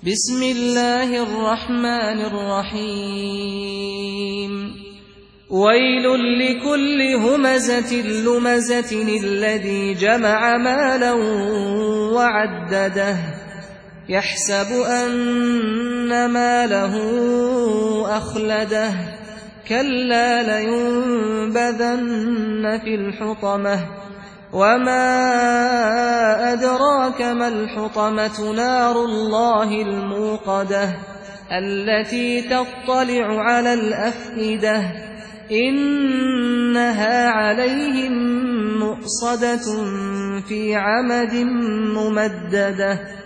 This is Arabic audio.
بسم الله الرحمن الرحيم ويل لكل همزة لمزة الذي جمع مالا وعدده يحسب أن ماله أخلده كلا لينبذن في الحطمة وما أدراك ما الحطمة نار الله الموقدة التي تطلع على الأفئدة إنها عليهم مؤصدة في عمد ممددة